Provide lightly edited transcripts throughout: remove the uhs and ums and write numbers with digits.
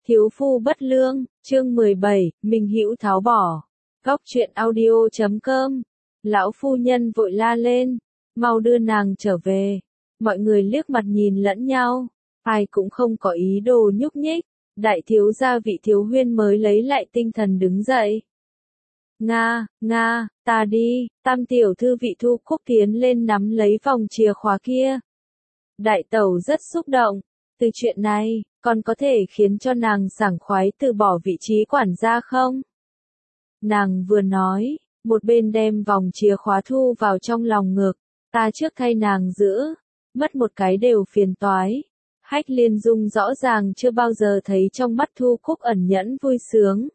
Thiếu phu bất lương, chương 17, Minh Hữu tháo bỏ. Góc truyện audio.com. Lão phu nhân vội la lên, mau đưa nàng trở về. Mọi người liếc mặt nhìn lẫn nhau, ai cũng không có ý đồ nhúc nhích. Đại thiếu gia Vị Thiếu Huyên mới lấy lại tinh thần đứng dậy. Nga, ta đi. Tam tiểu thư Vị Thu Cúc tiến lên nắm lấy vòng chìa khóa kia. Đại tẩu rất xúc động. Từ chuyện này, còn có thể khiến cho nàng sảng khoái từ bỏ vị trí quản gia không? Nàng vừa nói, một bên đem vòng chìa khóa thu vào trong lòng ngực. Ta trước thay nàng giữ, mất một cái đều phiền toái. Hách Liên Dung rõ ràng chưa bao giờ thấy trong mắt Thu Cúc ẩn nhẫn vui sướng.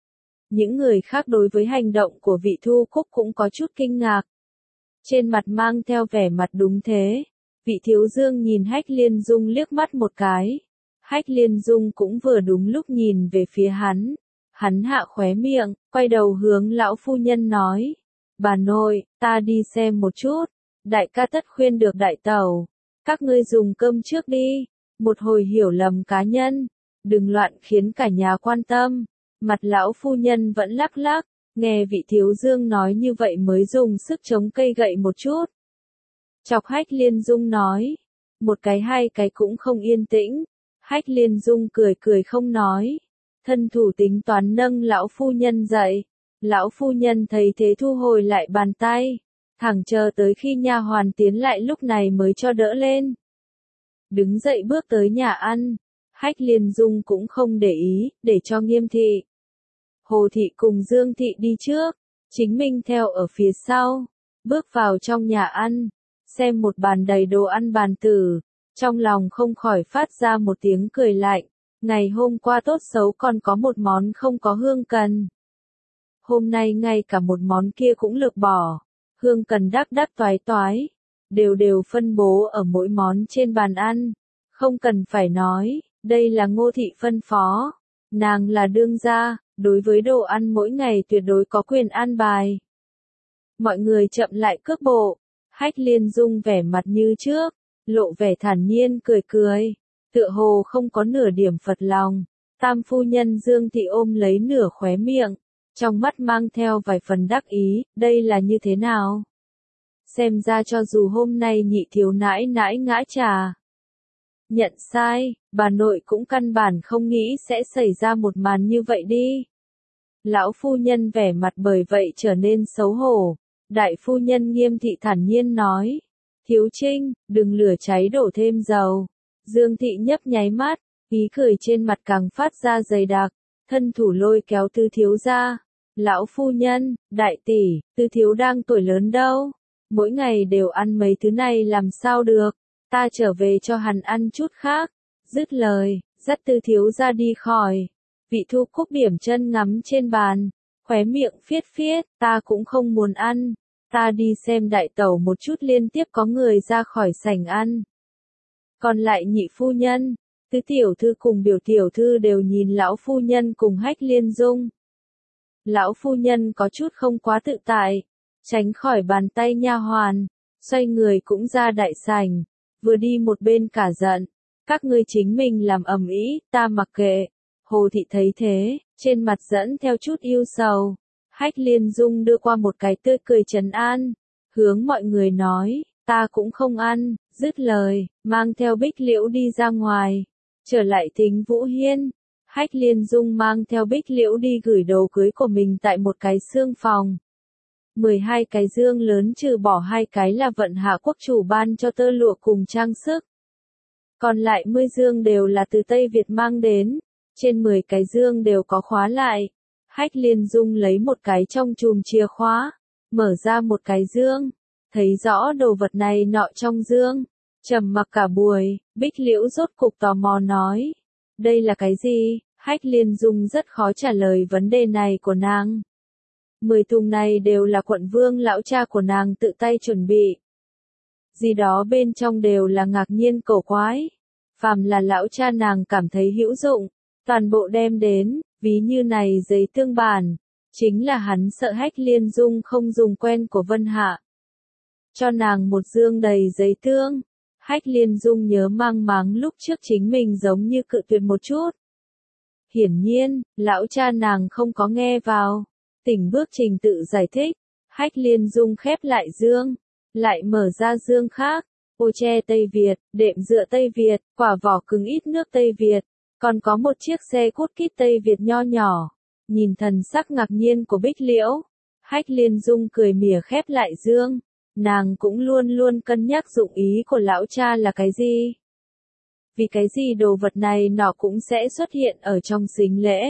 Những người khác đối với hành động của Vị Thu Cúc cũng có chút kinh ngạc. Trên mặt mang theo vẻ mặt đúng thế. Vị Thiếu Dương nhìn Hách Liên Dung liếc mắt một cái. Hách Liên Dung cũng vừa đúng lúc nhìn về phía hắn. Hắn hạ khóe miệng, quay đầu hướng lão phu nhân nói. Bà nội, ta đi xem một chút. Đại ca tất khuyên được đại tẩu. Các ngươi dùng cơm trước đi. Một hồi hiểu lầm cá nhân. Đừng loạn khiến cả nhà quan tâm. Mặt lão phu nhân vẫn lắc lắc. Nghe Vị Thiếu Dương nói như vậy mới dùng sức chống cây gậy một chút. Chọc Hách Liên Dung nói. Một cái hai cái cũng không yên tĩnh. Hách Liên Dung cười không nói. Thân thủ tính toán nâng lão phu nhân dậy. Lão phu nhân thấy thế thu hồi lại bàn tay. Thẳng chờ tới khi nha hoàn tiến lại lúc này mới cho đỡ lên. Đứng dậy bước tới nhà ăn. Hách Liên Dung cũng không để ý, để cho Nghiêm thị. Hồ thị cùng Dương thị đi trước. Chính mình theo ở phía sau. Bước vào trong nhà ăn. Xem một bàn đầy đồ ăn bàn tử, trong lòng không khỏi phát ra một tiếng cười lạnh. Ngày hôm qua tốt xấu còn có một món không có hương cần. Hôm nay ngay cả một món kia cũng lược bỏ. Hương cần đắc toái, đều phân bố ở mỗi món trên bàn ăn. Không cần phải nói, đây là Ngô thị phân phó. Nàng là đương gia, đối với đồ ăn mỗi ngày tuyệt đối có quyền an bài. Mọi người chậm lại cước bộ. Hách Liên Dung vẻ mặt như trước, lộ vẻ thản nhiên cười, tựa hồ không có nửa điểm phật lòng. Tam phu nhân Dương thị ôm lấy nửa khóe miệng, trong mắt mang theo vài phần đắc ý, đây là như thế nào? Xem ra cho dù hôm nay nhị thiếu nãi ngã trà. Nhận sai, bà nội cũng căn bản không nghĩ sẽ xảy ra một màn như vậy đi. Lão phu nhân vẻ mặt bởi vậy trở nên xấu hổ. Đại phu nhân Nghiêm thị thản nhiên nói. Thiếu Trinh, đừng lửa cháy đổ thêm dầu. Dương thị nhấp nháy mắt, ý cười trên mặt càng phát ra dày đặc. Thân thủ lôi kéo Tư thiếu ra. Lão phu nhân, đại tỷ, Tư thiếu đang tuổi lớn đâu. Mỗi ngày đều ăn mấy thứ này làm sao được. Ta trở về cho hắn ăn chút khác. Dứt lời, dắt Tư thiếu ra đi khỏi. Vị Thu Cúc điểm chân ngắm trên bàn. Khóe miệng phiết, ta cũng không muốn ăn. Ta đi xem đại tẩu một chút liên tiếp có người ra khỏi sảnh ăn. Còn lại nhị phu nhân, tứ tiểu thư cùng biểu tiểu thư đều nhìn lão phu nhân cùng Hách Liên Dung. Lão phu nhân có chút không quá tự tại, tránh khỏi bàn tay nha hoàn, xoay người cũng ra đại sảnh, vừa đi một bên cả giận. Các ngươi chính mình làm ầm ĩ, ta mặc kệ. Hồ thị thấy thế, trên mặt dẫn theo chút yêu sầu. Hách Liên Dung đưa qua một cái tươi cười trấn an, hướng mọi người nói, ta cũng không ăn, dứt lời, mang theo Bích Liễu đi ra ngoài, trở lại Thính Vũ Hiên. Hách Liên Dung mang theo Bích Liễu đi gửi đồ cưới của mình tại một cái xương phòng. 12 cái dương lớn trừ bỏ 2 cái là Vận Hạ quốc chủ ban cho tơ lụa cùng trang sức. Còn lại 10 dương đều là từ Tây Việt mang đến. Trên 10 cái dương đều có khóa lại. Hách Liên Dung lấy một cái trong chùm chìa khóa, mở ra một cái dương, thấy rõ đồ vật này nọ trong dương, trầm mặc cả buổi. Bích Liễu rốt cục tò mò nói, đây là cái gì? Hách Liên Dung rất khó trả lời vấn đề này của nàng. 10 thùng này đều là quận vương lão cha của nàng tự tay chuẩn bị. Gì đó bên trong đều là ngạc nhiên cổ quái. Phàm là lão cha nàng cảm thấy hữu dụng, toàn bộ đem đến. Ví như này giấy tương bản, chính là hắn sợ Hách Liên Dung không dùng quen của Vân Hạ. Cho nàng một dương đầy giấy tương. Hách Liên Dung nhớ mang máng lúc trước chính mình giống như cự tuyệt một chút. Hiển nhiên, lão cha nàng không có nghe vào. Tỉnh bước trình tự giải thích. Hách Liên Dung khép lại dương, lại mở ra dương khác. Ô che Tây Việt, đệm dựa Tây Việt, quả vỏ cứng ít nước Tây Việt. Còn có một chiếc xe cút kít Tây Việt nho nhỏ. Nhìn thần sắc ngạc nhiên của Bích Liễu, Hách Liên Dung cười mỉa khép lại dương. Nàng cũng luôn luôn cân nhắc dụng ý của lão cha là cái gì. Vì cái gì đồ vật này nọ cũng sẽ xuất hiện ở trong sính lễ.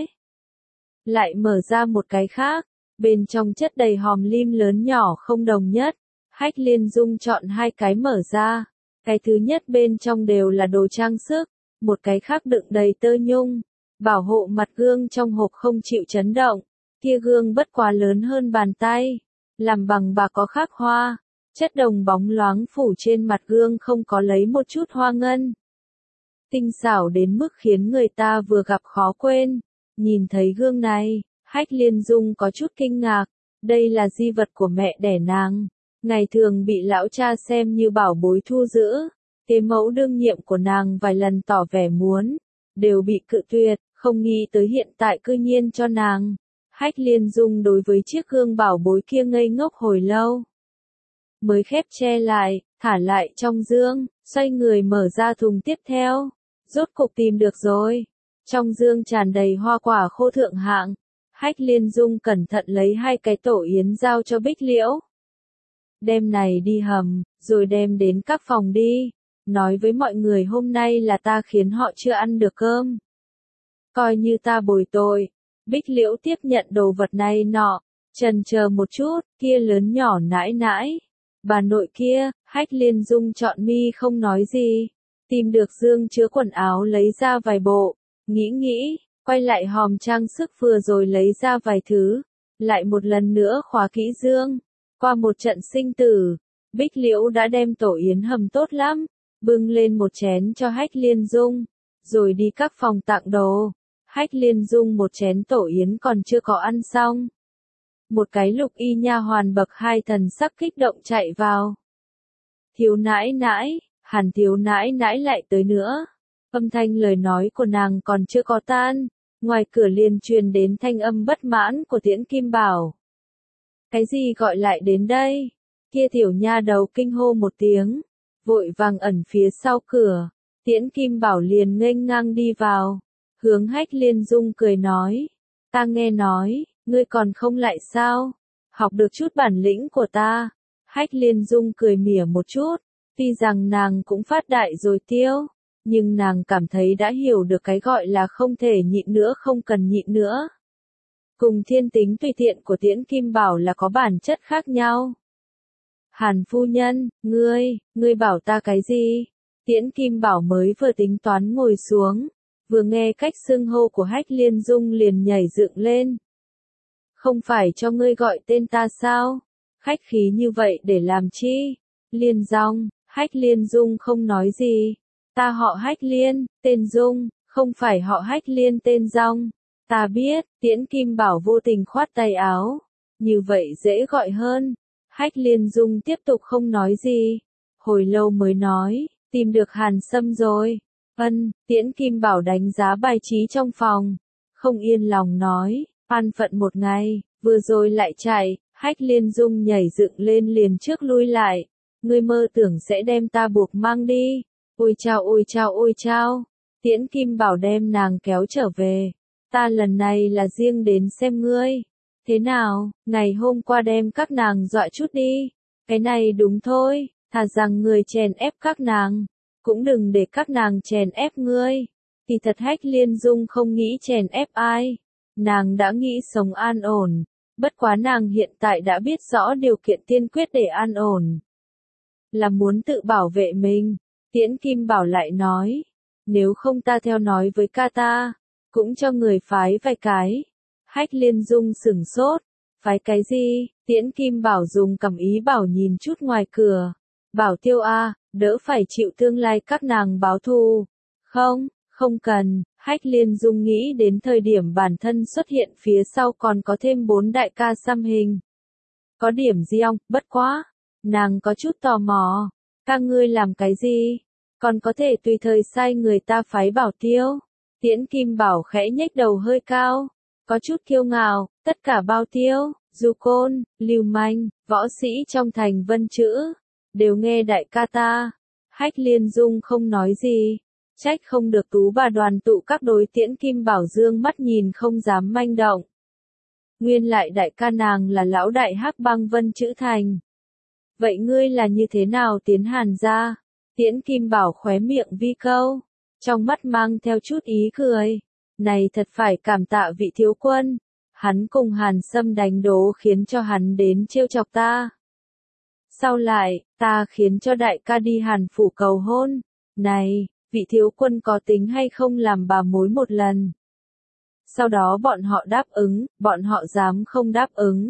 Lại mở ra một cái khác, bên trong chất đầy hòm lim lớn nhỏ không đồng nhất. Hách Liên Dung chọn hai cái mở ra. Cái thứ nhất bên trong đều là đồ trang sức, một cái khác đựng đầy tơ nhung. Bảo hộ mặt gương trong hộp không chịu chấn động. Kia gương bất quá lớn hơn bàn tay, làm bằng bạc có khắc hoa. Chất đồng bóng loáng phủ trên mặt gương không có lấy một chút hoa ngân. Tinh xảo đến mức khiến người ta vừa gặp khó quên. Nhìn thấy gương này, Hách Liên Dung có chút kinh ngạc. Đây là di vật của mẹ đẻ nàng. Ngày thường bị lão cha xem như bảo bối thu giữ. Thế mẫu đương nhiệm của nàng vài lần tỏ vẻ muốn, đều bị cự tuyệt, không nghĩ tới hiện tại cư nhiên cho nàng. Hách Liên Dung đối với chiếc gương bảo bối kia ngây ngốc hồi lâu. Mới khép che lại, thả lại trong dương, xoay người mở ra thùng tiếp theo. Rốt cục tìm được rồi. Trong dương tràn đầy hoa quả khô thượng hạng. Hách Liên Dung cẩn thận lấy hai cái tổ yến giao cho Bích Liễu. Đem này đi hầm, rồi đem đến các phòng đi. Nói với mọi người hôm nay là ta khiến họ chưa ăn được cơm. Coi như ta bồi tội. Bích Liễu tiếp nhận đồ vật này nọ. Chần chờ một chút, kia lớn nhỏ nãi nãi. Bà nội kia, Hách Liên Dung chọn mi không nói gì. Tìm được dương chứa quần áo lấy ra vài bộ. Nghĩ, quay lại hòm trang sức vừa rồi lấy ra vài thứ. Lại một lần nữa khóa kỹ dương. Qua một trận sinh tử, Bích Liễu đã đem tổ yến hầm tốt lắm. Bưng lên một chén cho Hách Liên Dung. Rồi đi các phòng tặng đồ. Hách Liên Dung một chén tổ yến còn chưa có ăn xong. Một cái lục y nha hoàn bậc hai thần sắc kích động chạy vào. Thiếu nãi nãi, Hàn thiếu nãi nãi lại tới nữa. Âm thanh lời nói của nàng còn chưa có tan. Ngoài cửa liền truyền đến thanh âm bất mãn của Tiễn Kim Bảo. Cái gì gọi lại đến đây? Kia tiểu nha đầu kinh hô một tiếng. Vội vàng ẩn phía sau cửa. Tiễn Kim Bảo liền nghênh ngang đi vào. Hướng Hách Liên Dung cười nói. Ta nghe nói, ngươi còn không lại sao? Học được chút bản lĩnh của ta. Hách Liên Dung cười mỉa một chút. Tuy rằng nàng cũng phát đại rồi tiêu. Nhưng nàng cảm thấy đã hiểu được cái gọi là không thể nhịn nữa không cần nhịn nữa. Cùng thiên tính tùy tiện của Tiễn Kim Bảo là có bản chất khác nhau. Hàn phu nhân, ngươi bảo ta cái gì? Tiễn Kim Bảo mới vừa tính toán ngồi xuống. Vừa nghe cách xưng hô của Hách Liên Dung liền nhảy dựng lên. Không phải cho ngươi gọi tên ta sao? Khách khí như vậy để làm chi? Liên Dung, Hách Liên Dung không nói gì. Ta họ Hách Liên, tên Dung, không phải họ Hách Liên tên Dung. Ta biết, Tiễn Kim Bảo vô tình khoát tay áo. Như vậy dễ gọi hơn. Hách Liên Dung tiếp tục không nói gì. Hồi lâu mới nói, tìm được Hàn Sâm rồi. Tiễn Kim Bảo đánh giá bài trí trong phòng. Không yên lòng nói, an phận một ngày, vừa rồi lại chạy. Hách Liên Dung nhảy dựng lên liền trước lui lại. Ngươi mơ tưởng sẽ đem ta buộc mang đi. Ôi chao. Tiễn Kim Bảo đem nàng kéo trở về. Ta lần này là riêng đến xem ngươi. Thế nào, ngày hôm qua đem các nàng dọa chút đi. Cái này đúng thôi, thà rằng người chèn ép các nàng. Cũng đừng để các nàng chèn ép ngươi. Thì thật Hách Liên Dung không nghĩ chèn ép ai. Nàng đã nghĩ sống an ổn. Bất quá nàng hiện tại đã biết rõ điều kiện tiên quyết để an ổn. Là muốn tự bảo vệ mình. Tiễn Kim Bảo lại nói. Nếu không ta theo nói với ca ta. Cũng cho người phái vài cái. Hách Liên Dung sửng sốt. Phái cái gì? Tiễn Kim Bảo dùng cầm ý bảo nhìn chút ngoài cửa. Bảo Tiêu a, đỡ phải chịu tương lai các nàng báo thù. Không cần. Hách Liên Dung nghĩ đến thời điểm bản thân xuất hiện phía sau còn có thêm 4 đại ca xăm hình. Có điểm gì không? Bất quá. Nàng có chút tò mò. Các ngươi làm cái gì? Còn có thể tùy thời sai người ta phái Bảo Tiêu. Tiễn Kim Bảo khẽ nhếch đầu hơi cao, có chút kiêu ngạo, tất cả bao tiêu, du côn, lưu manh, võ sĩ trong thành Vân Chữ, đều nghe đại ca ta. Hách Liên Dung không nói gì, trách không được Tú bà đoàn tụ các đối. Tiễn Kim Bảo dương mắt nhìn không dám manh động. Nguyên lại đại ca nàng là lão đại Hắc Bang Vân Chữ thành. Vậy ngươi là như thế nào tiến Hàn ra? Tiễn Kim Bảo khóe miệng vi câu, trong mắt mang theo chút ý cười. Này thật phải cảm tạ vị thiếu quân, hắn cùng Hàn Sâm đánh đố khiến cho hắn đến trêu chọc ta. Sau lại, ta khiến cho đại ca đi Hàn phủ cầu hôn. Này, vị thiếu quân có tính hay không làm bà mối một lần? Sau đó bọn họ đáp ứng, bọn họ dám không đáp ứng.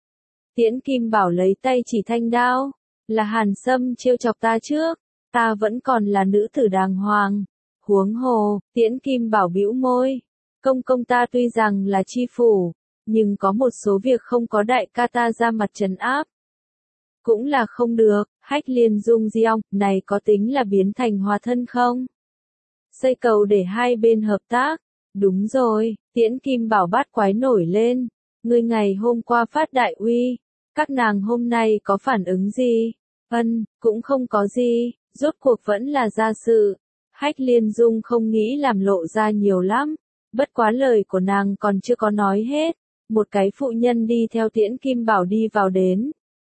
Tiễn Kim Bảo lấy tay chỉ thanh đao, là Hàn Sâm trêu chọc ta trước, ta vẫn còn là nữ tử đàng hoàng. Huống hồ, Tiễn Kim Bảo bĩu môi, công công ta tuy rằng là chi phủ, nhưng có một số việc không có đại ca ta ra mặt trấn áp. Cũng là không được. Hách Liên Dung giọng, này có tính là biến thành hòa thân không? Xây cầu để hai bên hợp tác. Đúng rồi, Tiễn Kim Bảo bát quái nổi lên. Ngươi ngày hôm qua phát đại uy, các nàng hôm nay có phản ứng gì? Cũng không có gì, rốt cuộc vẫn là gia sự. Hách Liên Dung không nghĩ làm lộ ra nhiều lắm, bất quá lời của nàng còn chưa có nói hết. Một cái phụ nhân đi theo Tiễn Kim Bảo đi vào đến.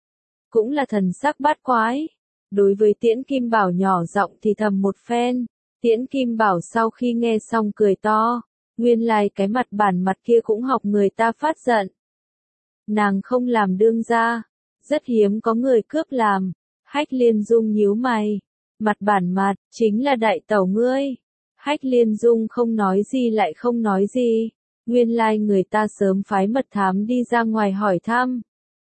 Cũng là thần sắc bát quái. Đối với Tiễn Kim Bảo nhỏ giọng thì thầm một phen. Tiễn Kim Bảo sau khi nghe xong cười to. Nguyên lai cái mặt bản mặt kia cũng học người ta phát giận. Nàng không làm đương gia, rất hiếm có người cướp làm. Hách Liên Dung nhíu mày. Mặt bản mặt, chính là đại tẩu ngươi. Hách Liên Dung không nói gì lại không nói gì. Nguyên lai người ta sớm phái mật thám đi ra ngoài hỏi thăm.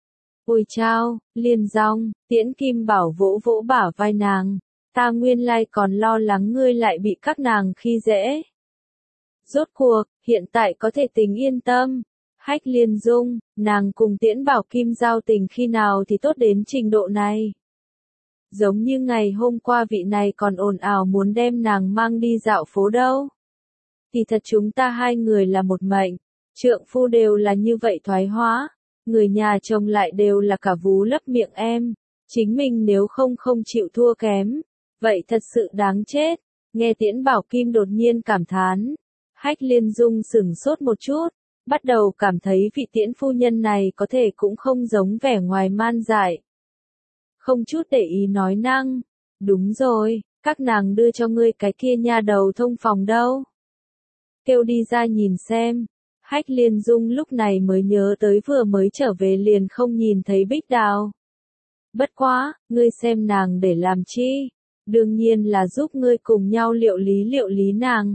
Ôi chao, Liên Dong, Tiễn Kim Bảo vỗ vỗ bả vai nàng. Ta nguyên lai còn lo lắng ngươi lại bị các nàng khi dễ. Rốt cuộc, hiện tại có thể tính yên tâm. Hách Liên Dung, nàng cùng Tiễn Bảo Kim giao tình khi nào thì tốt đến trình độ này. Giống như ngày hôm qua vị này còn ồn ào muốn đem nàng mang đi dạo phố đâu. Thì thật chúng ta hai người là một mệnh, trượng phu đều là như vậy thoái hóa, người nhà chồng lại đều là cả vú lấp miệng em, chính mình nếu không chịu thua kém, vậy thật sự đáng chết. Nghe Tiễn Bảo Kim đột nhiên cảm thán, Hách Liên Dung sửng sốt một chút, bắt đầu cảm thấy vị Tiễn phu nhân này có thể cũng không giống vẻ ngoài man dại. Không chút để ý nói năng, đúng rồi, các nàng đưa cho ngươi cái kia nha đầu thông phòng đâu. Kêu đi ra nhìn xem. Hách Liên Dung lúc này mới nhớ tới vừa mới trở về liền không nhìn thấy Bích Đào. Bất quá, ngươi xem nàng để làm chi? Đương nhiên là giúp ngươi cùng nhau liệu lý nàng.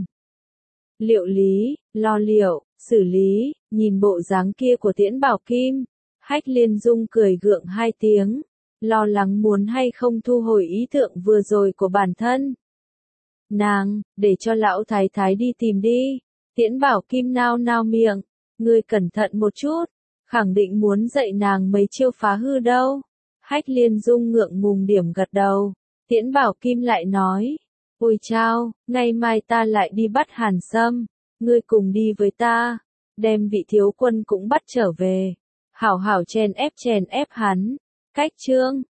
Liệu lý, lo liệu, xử lý, nhìn bộ dáng kia của Tiễn Bảo Kim. Hách Liên Dung cười gượng hai tiếng, lo lắng muốn hay không thu hồi ý tưởng vừa rồi của bản thân. Nàng, để cho lão thái thái đi tìm đi. Tiễn Bảo Kim nao nao miệng, ngươi cẩn thận một chút, khẳng định muốn dạy nàng mấy chiêu phá hư đâu. Hách Liên Dung ngượng ngùng điểm gật đầu. Tiễn Bảo Kim lại nói, ôi chao, ngày mai ta lại đi bắt Hàn Sâm, ngươi cùng đi với ta, đem vị thiếu quân cũng bắt trở về, hảo hảo chèn ép hắn. Cách chương